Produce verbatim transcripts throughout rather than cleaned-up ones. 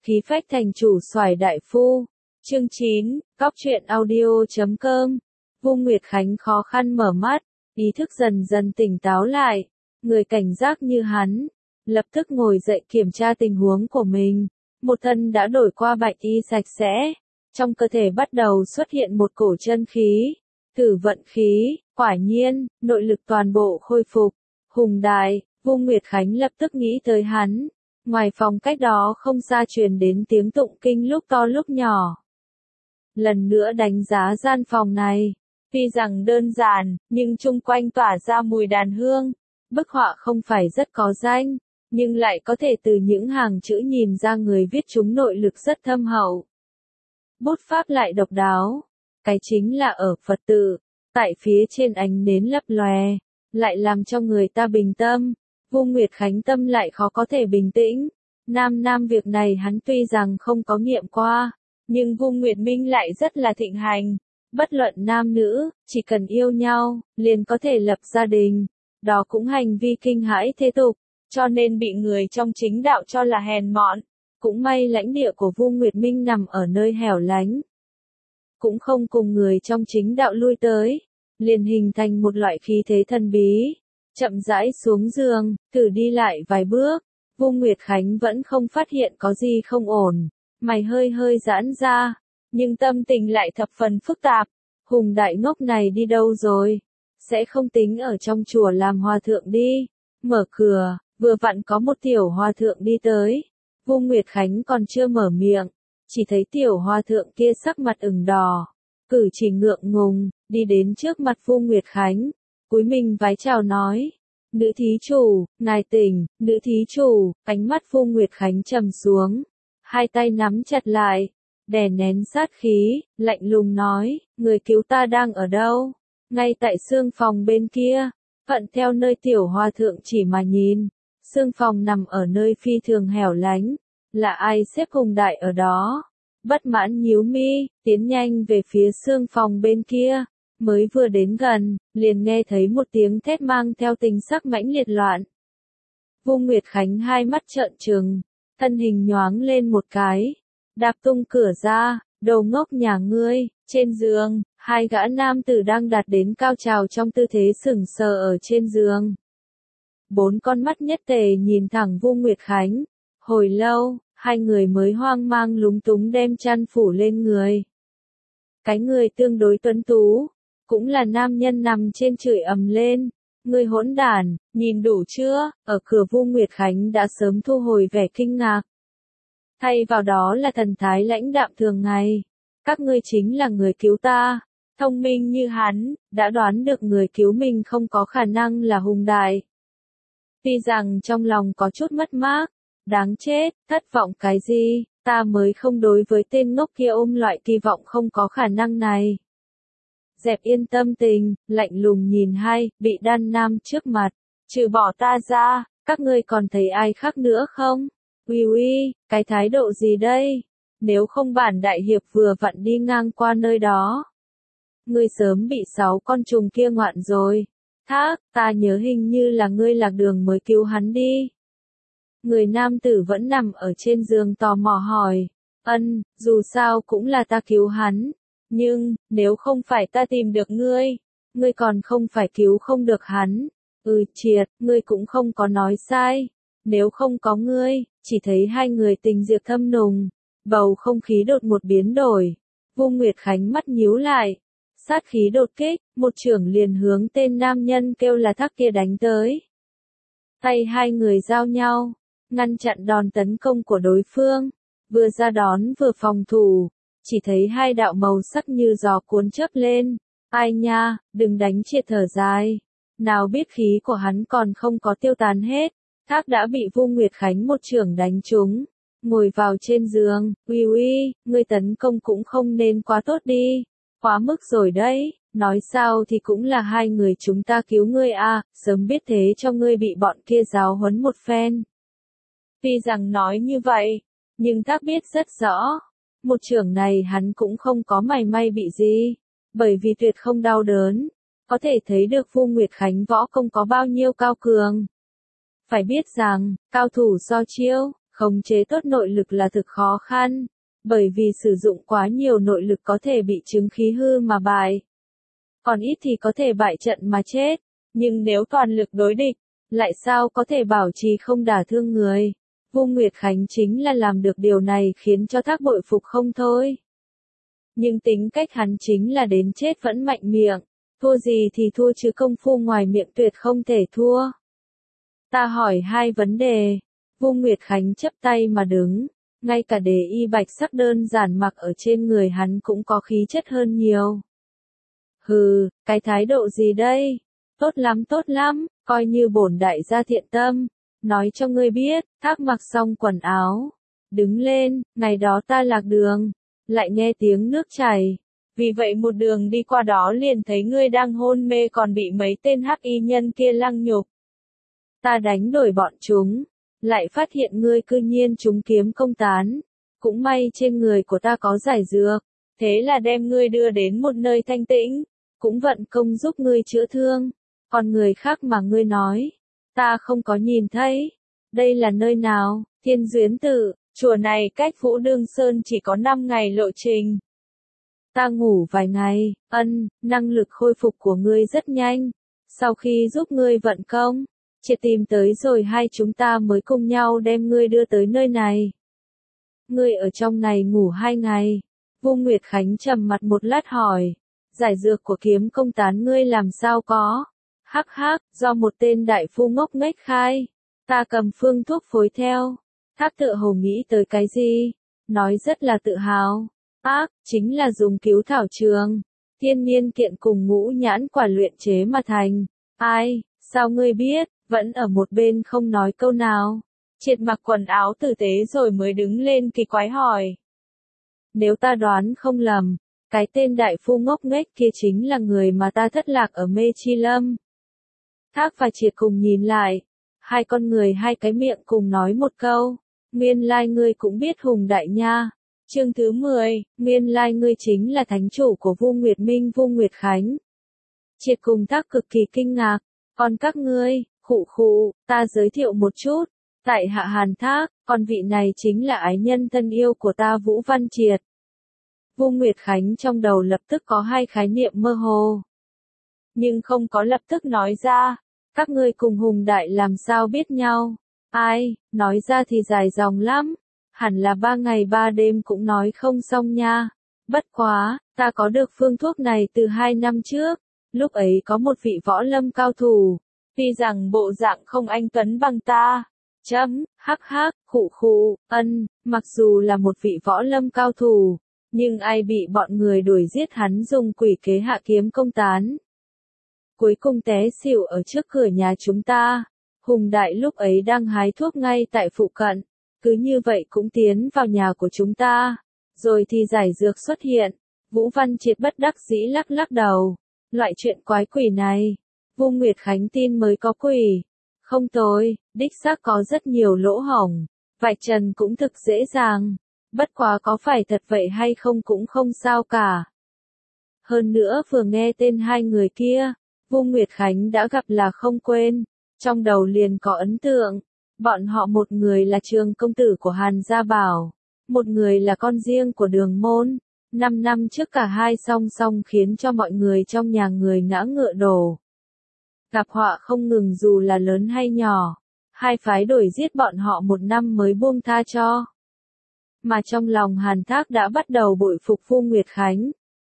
Khí phách thành chủ xoài đại phu. Chương chín, cóc truyện audio chấm com. Vu Nguyệt Khánh khó khăn mở mắt, ý thức dần dần tỉnh táo lại. Người cảnh giác như hắn, lập tức ngồi dậy kiểm tra tình huống của mình. Một thân đã đổi qua bạch y sạch sẽ, trong cơ thể bắt đầu xuất hiện một cổ chân khí, tử vận khí, quả nhiên, nội lực toàn bộ khôi phục. Hùng đại, Vu Nguyệt Khánh lập tức nghĩ tới hắn. Ngoài phòng cách đó không xa truyền đến tiếng tụng kinh lúc to lúc nhỏ. Lần nữa đánh giá gian phòng này, tuy rằng đơn giản, nhưng chung quanh tỏa ra mùi đàn hương. Bức họa không phải rất có danh, nhưng lại có thể từ những hàng chữ nhìn ra người viết chúng nội lực rất thâm hậu. Bút pháp lại độc đáo, cái chính là ở Phật tự, tại phía trên ánh nến lấp lòe, lại làm cho người ta bình tâm. Vu Nguyệt Khánh tâm lại khó có thể bình tĩnh. Nam nam việc này hắn tuy rằng không có nghiệm qua, nhưng Vu Nguyệt Minh lại rất là thịnh hành. Bất luận nam nữ, chỉ cần yêu nhau, liền có thể lập gia đình. Đó cũng hành vi kinh hãi thế tục, cho nên bị người trong chính đạo cho là hèn mọn. Cũng may lãnh địa của Vu Nguyệt Minh nằm ở nơi hẻo lánh, cũng không cùng người trong chính đạo lui tới, liền hình thành một loại khí thế thần bí. Chậm rãi xuống giường, thử đi lại vài bước, Vu Nguyệt Khánh vẫn không phát hiện có gì không ổn, mày hơi hơi giãn ra, nhưng tâm tình lại thập phần phức tạp. Hùng đại ngốc này đi đâu rồi? Sẽ không tính ở trong chùa làm hòa thượng đi. Mở cửa, vừa vặn có một tiểu hòa thượng đi tới. Vu Nguyệt Khánh còn chưa mở miệng, chỉ thấy tiểu hòa thượng kia sắc mặt ửng đỏ, cử chỉ ngượng ngùng, đi đến trước mặt Vu Nguyệt Khánh. Cúi mình vái chào nói, nữ thí chủ, ngài tỉnh. Nữ thí chủ, ánh mắt Vu Nguyệt Khánh trầm xuống, hai tay nắm chặt lại, đè nén sát khí, lạnh lùng nói, người cứu ta đang ở đâu? Ngay tại xương phòng bên kia. Thuận theo nơi tiểu hòa thượng chỉ mà nhìn, xương phòng nằm ở nơi phi thường hẻo lánh, là ai xếp Hùng đại ở đó? Bất mãn nhíu mi, tiến nhanh về phía xương phòng bên kia. Mới vừa đến gần, liền nghe thấy một tiếng thét mang theo tình sắc mãnh liệt loạn. Vu Nguyệt Khánh hai mắt trợn trừng, thân hình nhoáng lên một cái, đạp tung cửa ra. Đồ ngốc nhà ngươi. Trên giường, hai gã nam tử đang đạt đến cao trào trong tư thế sững sờ ở trên giường. Bốn con mắt nhất tề nhìn thẳng Vu Nguyệt Khánh. Hồi lâu, hai người mới hoang mang lúng túng đem chăn phủ lên người. Cái người tương đối tuấn tú, cũng là nam nhân nằm trên chửi ầm lên. Ngươi hỗn đản, nhìn đủ chưa? Ở cửa Vu Nguyệt Khánh đã sớm thu hồi vẻ kinh ngạc. Thay vào đó là thần thái lãnh đạm thường ngày. Các ngươi chính là người cứu ta. Thông minh như hắn, đã đoán được người cứu mình không có khả năng là Hùng đại. Tuy rằng trong lòng có chút mất mát, đáng chết, thất vọng cái gì, ta mới không đối với tên ngốc kia ôm loại kỳ vọng không có khả năng này. Dẹp yên tâm tình, lạnh lùng nhìn hai, bị đan nam trước mặt, trừ bỏ ta ra, các ngươi còn thấy ai khác nữa không? Uy uy, cái thái độ gì đây? Nếu không bản đại hiệp vừa vặn đi ngang qua nơi đó, ngươi sớm bị sáu con trùng kia ngoạn rồi. Thác, ta nhớ hình như là ngươi lạc đường mới cứu hắn đi. Người nam tử vẫn nằm ở trên giường tò mò hỏi, ân, dù sao cũng là ta cứu hắn, nhưng, nếu không phải ta tìm được ngươi, ngươi còn không phải cứu không được hắn. Ừ triệt, ngươi cũng không có nói sai, nếu không có ngươi, chỉ thấy hai người tình diệp thâm nùng. Bầu không khí đột một biến đổi. Vu Nguyệt Khánh mắt nhíu lại, sát khí đột kích, một chưởng liền hướng tên nam nhân kêu là Thác kia đánh tới. Tay hai người giao nhau, ngăn chặn đòn tấn công của đối phương, vừa ra đón vừa phòng thủ, chỉ thấy hai đạo màu sắc như gió cuốn chớp lên. Ai nha, đừng đánh triệt thở dài. Nào biết khí của hắn còn không có tiêu tán hết, Thác đã bị Vu Nguyệt Khánh một chưởng đánh trúng. Ngồi vào trên giường, uy uy, ngươi tấn công cũng không nên quá tốt đi, quá mức rồi đấy, nói sao thì cũng là hai người chúng ta cứu ngươi à, sớm biết thế cho ngươi bị bọn kia giáo huấn một phen. Tuy rằng nói như vậy, nhưng Thác biết rất rõ, một chưởng này hắn cũng không có mảy may bị gì, bởi vì tuyệt không đau đớn, có thể thấy được Vu Nguyệt Khánh võ công có bao nhiêu cao cường. Phải biết rằng, cao thủ so chiêu, Khống chế tốt nội lực là thực khó khăn, bởi vì sử dụng quá nhiều nội lực có thể bị chứng khí hư mà bại. Còn ít thì có thể bại trận mà chết, nhưng nếu toàn lực đối địch, lại sao có thể bảo trì không đả thương người. Vu Nguyệt Khánh chính là làm được điều này khiến cho Thác bội phục không thôi. Nhưng tính cách hắn chính là đến chết vẫn mạnh miệng, thua gì thì thua chứ công phu ngoài miệng tuyệt không thể thua. Ta hỏi hai vấn đề. Vu Nguyệt Khánh chấp tay mà đứng, ngay cả đề y bạch sắc đơn giản mặc ở trên người hắn cũng có khí chất hơn nhiều. Hừ, cái thái độ gì đây? Tốt lắm tốt lắm, coi như bổn đại gia thiện tâm. Nói cho ngươi biết, Thác mặc xong quần áo, đứng lên, ngày đó ta lạc đường, lại nghe tiếng nước chảy. Vì vậy một đường đi qua đó liền thấy ngươi đang hôn mê còn bị mấy tên hắc y nhân kia lăng nhục. Ta đánh đuổi bọn chúng, lại phát hiện ngươi cư nhiên chúng kiếm công tán. Cũng may trên người của ta có giải dược, thế là đem ngươi đưa đến một nơi thanh tĩnh, cũng vận công giúp ngươi chữa thương. Còn người khác mà ngươi nói, ta không có nhìn thấy. Đây là nơi nào? Thiên Duyến Tự, chùa này cách Vũ Đương Sơn chỉ có năm ngày lộ trình. Ta ngủ vài ngày, ân, năng lực khôi phục của ngươi rất nhanh. Sau khi giúp ngươi vận công, triệt tìm tới rồi hai chúng ta mới cùng nhau đem ngươi đưa tới nơi này. Ngươi ở trong này ngủ hai ngày. Vu Nguyệt Khánh trầm mặt một lát hỏi, giải dược của kiếm công tán ngươi làm sao có? Hắc hắc, do một tên đại phu ngốc nghếch khai. Ta cầm phương thuốc phối theo. Thác tựa hồ nghĩ tới cái gì? Nói rất là tự hào. Ác, chính là dùng cứu thảo trường, thiên niên kiện cùng ngũ nhãn quả luyện chế mà thành. Ai, sao ngươi biết? Vẫn ở một bên không nói câu nào. Triệt mặc quần áo tử tế rồi mới đứng lên kỳ quái hỏi. Nếu ta đoán không lầm, cái tên đại phu ngốc nghếch kia chính là người mà ta thất lạc ở Mê Chi Lâm. Thác và Triệt cùng nhìn lại, hai con người hai cái miệng cùng nói một câu, nguyên lai ngươi cũng biết Hùng Đại nha. Chương thứ mười, nguyên lai ngươi chính là thánh chủ của Vu Nguyệt Minh Vu Nguyệt Khánh. Triệt cùng Thác cực kỳ kinh ngạc, còn các ngươi, khụ khụ, ta giới thiệu một chút, tại hạ Hàn Thác, còn vị này chính là ái nhân thân yêu của ta Vũ Văn Triệt. Vu Nguyệt Khánh trong đầu lập tức có hai khái niệm mơ hồ, nhưng không có lập tức nói ra. Các ngươi cùng Hùng Đại làm sao biết nhau? Ai, nói ra thì dài dòng lắm, hẳn là ba ngày ba đêm cũng nói không xong nha. Bất quá, ta có được phương thuốc này từ hai năm trước, lúc ấy có một vị võ lâm cao thủ, tuy rằng bộ dạng không anh tuấn bằng ta. Chấm, hắc hắc, khụ khụ, ân, mặc dù là một vị võ lâm cao thủ, nhưng ai bị bọn người đuổi giết hắn dùng quỷ kế hạ kiếm công tán. Cuối cùng té xỉu ở trước cửa nhà chúng ta. Hùng Đại lúc ấy đang hái thuốc ngay tại phụ cận, cứ như vậy cũng tiến vào nhà của chúng ta. Rồi thì giải dược xuất hiện. Vũ Văn Triệt bất đắc dĩ lắc lắc đầu. Loại chuyện quái quỷ này, Vu Nguyệt Khánh tin mới có quỷ. Không tồi, đích xác có rất nhiều lỗ hổng, vạch trần cũng thực dễ dàng. Bất quá có phải thật vậy hay không cũng không sao cả. Hơn nữa vừa nghe tên hai người kia, Vu Nguyệt Khánh đã gặp là không quên, trong đầu liền có ấn tượng. Bọn họ một người là trường công tử của Hàn Gia Bảo, một người là con riêng của Đường Môn. Năm năm trước cả hai song song khiến cho mọi người trong nhà người ngã ngựa đổ. Gặp họa không ngừng dù là lớn hay nhỏ, hai phái đuổi giết bọn họ một năm mới buông tha cho. Mà trong lòng Hàn Thác đã bắt đầu bội phục Vu Nguyệt Khánh.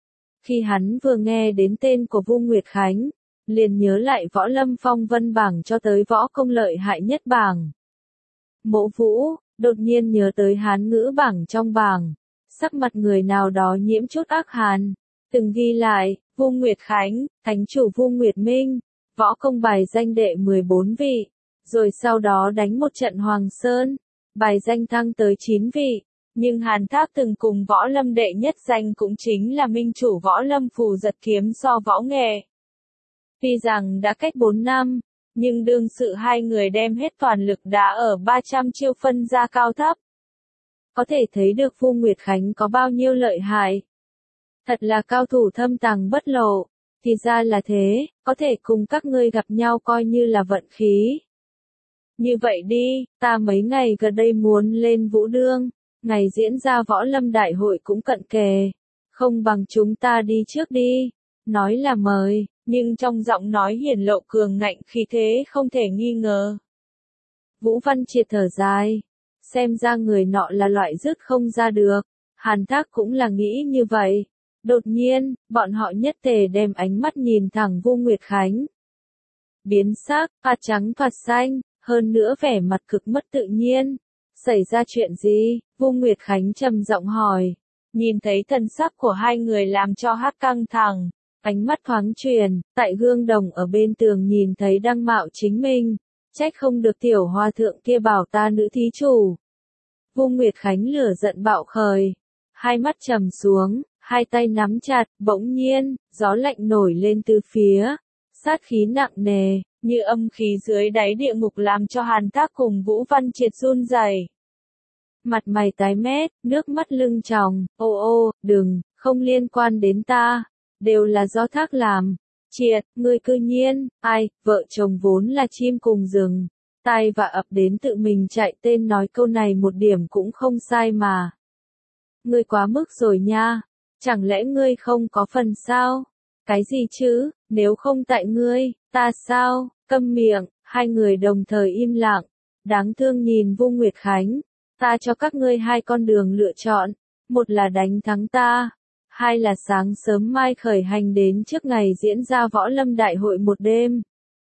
Khi hắn vừa nghe đến tên của Vu Nguyệt Khánh, liền nhớ lại võ lâm phong vân bảng cho tới võ công lợi hại nhất bảng. Mộ Vũ, đột nhiên nhớ tới Hán ngữ bảng trong bảng, sắc mặt người nào đó nhiễm chút ác hàn. Từng ghi lại, Vu Nguyệt Khánh, thánh chủ Vu Nguyệt Minh, võ công bài danh đệ mười bốn vị, rồi sau đó đánh một trận Hoàng Sơn, bài danh thăng tới chín vị. Nhưng Hàn Thác từng cùng võ lâm đệ nhất danh cũng chính là minh chủ võ lâm Phù Giật Kiếm so võ nghệ. Tuy rằng đã cách bốn năm, nhưng đương sự hai người đem hết toàn lực đã ở ba trăm chiêu phân ra cao thấp. Có thể thấy được Vu Nguyệt Khánh có bao nhiêu lợi hại. Thật là cao thủ thâm tàng bất lộ. Thì ra là thế, có thể cùng các ngươi gặp nhau coi như là vận khí. như vậy đi, ta mấy ngày gần đây muốn lên vũ đương, ngày diễn ra võ lâm đại hội cũng cận kề, không bằng chúng ta đi trước đi, nói là mời, nhưng trong giọng nói hiển lộ cường ngạnh khí thế không thể nghi ngờ. Vũ Văn Triệt thở dài, xem ra người nọ là loại dứt không ra được, Hàn Thác cũng là nghĩ như vậy. Đột nhiên, bọn họ nhất tề đem ánh mắt nhìn thẳng Vu Nguyệt Khánh. Biến sắc, phạt trắng phạt xanh, hơn nữa vẻ mặt cực mất tự nhiên. Xảy ra chuyện gì? Vu Nguyệt Khánh trầm giọng hỏi. Nhìn thấy thần sắc của hai người làm cho hát căng thẳng, ánh mắt thoáng truyền, tại gương đồng ở bên tường nhìn thấy đăng mạo chính mình. Trách không được tiểu hòa thượng kia bảo ta nữ thí chủ. Vu Nguyệt Khánh lửa giận bạo khởi, hai mắt trầm xuống, hai tay nắm chặt, bỗng nhiên, gió lạnh nổi lên từ phía, sát khí nặng nề, như âm khí dưới đáy địa ngục làm cho Hàn Thác cùng Vũ Văn Triệt run rẩy. Mặt mày tái mét, nước mắt lưng tròng, ô ô, đừng, không liên quan đến ta, đều là do Thác làm. Triệt, ngươi cư nhiên, ai, vợ chồng vốn là chim cùng rừng, tai và ập đến tự mình chạy tên nói câu này một điểm cũng không sai mà. Ngươi quá mức rồi nha, chẳng lẽ ngươi không có phần sao? Cái gì chứ, nếu không tại ngươi, ta sao? Câm miệng, hai người đồng thời im lặng, đáng thương nhìn Vu Nguyệt Khánh, ta cho các ngươi hai con đường lựa chọn, một là đánh thắng ta. Hai là sáng sớm mai khởi hành đến trước ngày diễn ra võ lâm đại hội một đêm.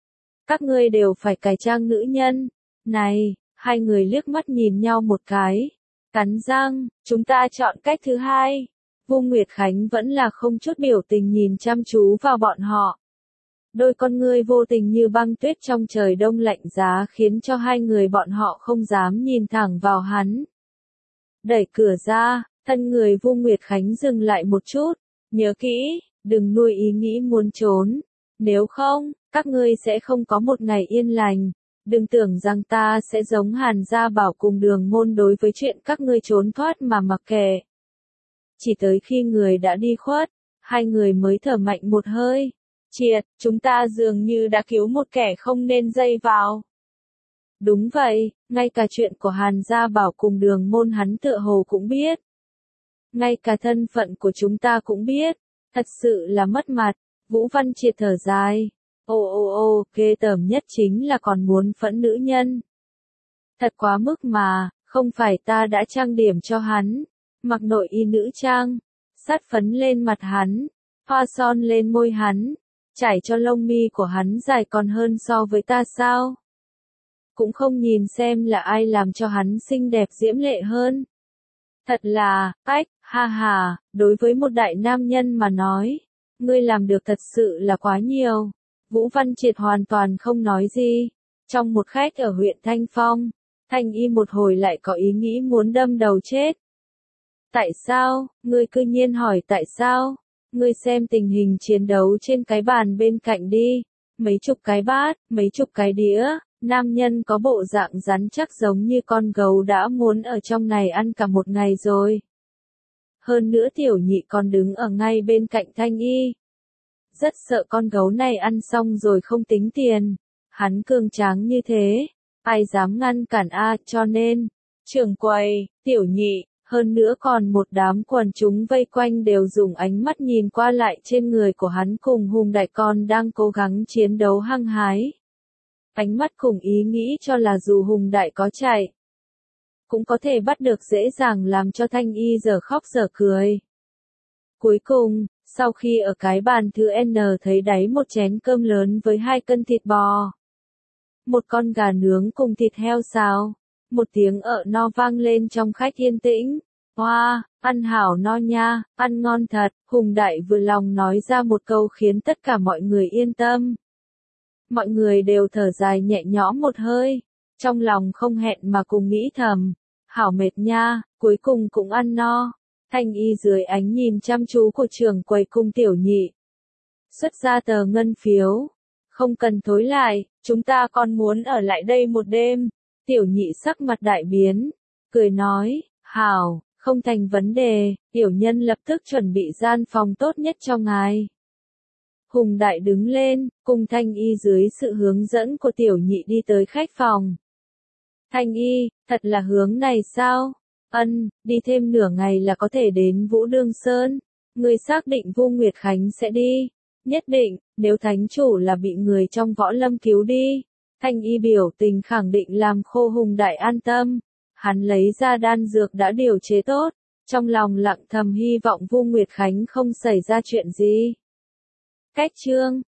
Các ngươi đều phải cải trang nữ nhân. Này, hai người liếc mắt nhìn nhau một cái. Cắn răng, chúng ta chọn cách thứ hai. Vu Nguyệt Khánh vẫn là không chút biểu tình nhìn chăm chú vào bọn họ. Đôi con ngươi vô tình như băng tuyết trong trời đông lạnh giá khiến cho hai người bọn họ không dám nhìn thẳng vào hắn. Đẩy cửa ra. Thân người Vu Nguyệt Khánh dừng lại một chút, nhớ kỹ, đừng nuôi ý nghĩ muốn trốn, nếu không, các ngươi sẽ không có một ngày yên lành, đừng tưởng rằng ta sẽ giống Hàn Gia Bảo cùng Đường Môn đối với chuyện các ngươi trốn thoát mà mặc kệ. Chỉ tới khi người đã đi khuất, hai người mới thở mạnh một hơi, Triệt, chúng ta dường như đã cứu một kẻ không nên dây vào. Đúng vậy, ngay cả chuyện của Hàn Gia Bảo cùng Đường Môn hắn tựa hồ cũng biết. Ngay cả thân phận của chúng ta cũng biết, thật sự là mất mặt, Vũ Văn Triệt thở dài, ô ô ô, ghê tởm nhất chính là còn muốn phẫn nữ nhân. Thật quá mức mà, không phải ta đã trang điểm cho hắn, mặc nội y nữ trang, sát phấn lên mặt hắn, hoa son lên môi hắn, chải cho lông mi của hắn dài còn hơn so với ta sao? Cũng không nhìn xem là ai làm cho hắn xinh đẹp diễm lệ hơn. Thật là, ách, ha ha, đối với một đại nam nhân mà nói, ngươi làm được thật sự là quá nhiều. Vũ Văn Triệt hoàn toàn không nói gì. Trong một khách ở huyện Thanh Phong, Thanh Y một hồi lại có ý nghĩ muốn đâm đầu chết. Tại sao, ngươi cư nhiên hỏi tại sao? Ngươi xem tình hình chiến đấu trên cái bàn bên cạnh đi, mấy chục cái bát, mấy chục cái đĩa. Nam nhân có bộ dạng rắn chắc giống như con gấu đã muốn ở trong này ăn cả một ngày rồi. Hơn nữa tiểu nhị còn đứng ở ngay bên cạnh Thanh Y. Rất sợ con gấu này ăn xong rồi không tính tiền. Hắn cường tráng như thế, ai dám ngăn cản a, cho nên, trưởng quầy, tiểu nhị, hơn nữa còn một đám quần chúng vây quanh đều dùng ánh mắt nhìn qua lại trên người của hắn cùng Hùng Đại Con đang cố gắng chiến đấu hăng hái. Ánh mắt cùng ý nghĩ cho là dù Hùng Đại có chạy, cũng có thể bắt được dễ dàng làm cho Thanh Y giờ khóc giờ cười. Cuối cùng, sau khi ở cái bàn thứ N thấy đáy một chén cơm lớn với hai cân thịt bò, một con gà nướng cùng thịt heo xào, một tiếng ợ no vang lên trong khách yên tĩnh. Hoa, wow, ăn hảo no nha, ăn ngon thật, Hùng Đại vừa lòng nói ra một câu khiến tất cả mọi người yên tâm. Mọi người đều thở dài nhẹ nhõm một hơi, trong lòng không hẹn mà cùng nghĩ thầm, hảo mệt nha, cuối cùng cũng ăn no. Thanh Y dưới ánh nhìn chăm chú của trưởng quầy cung tiểu nhị, xuất ra tờ ngân phiếu, không cần thối lại, chúng ta còn muốn ở lại đây một đêm. Tiểu nhị sắc mặt đại biến, cười nói, hảo, không thành vấn đề, tiểu nhân lập tức chuẩn bị gian phòng tốt nhất cho ngài. Hùng Đại đứng lên, cùng Thanh Y dưới sự hướng dẫn của tiểu nhị đi tới khách phòng. Thanh y, thật là hướng này sao? Ân, đi thêm nửa ngày là có thể đến Vũ Đương Sơn. Người xác định Vu Nguyệt Khánh sẽ đi. Nhất định, nếu thánh chủ là bị người trong võ lâm cứu đi. Thanh y biểu tình khẳng định làm Khô Hùng Đại an tâm. Hắn lấy ra đan dược đã điều chế tốt. Trong lòng lặng thầm hy vọng Vu Nguyệt Khánh không xảy ra chuyện gì. Cách chương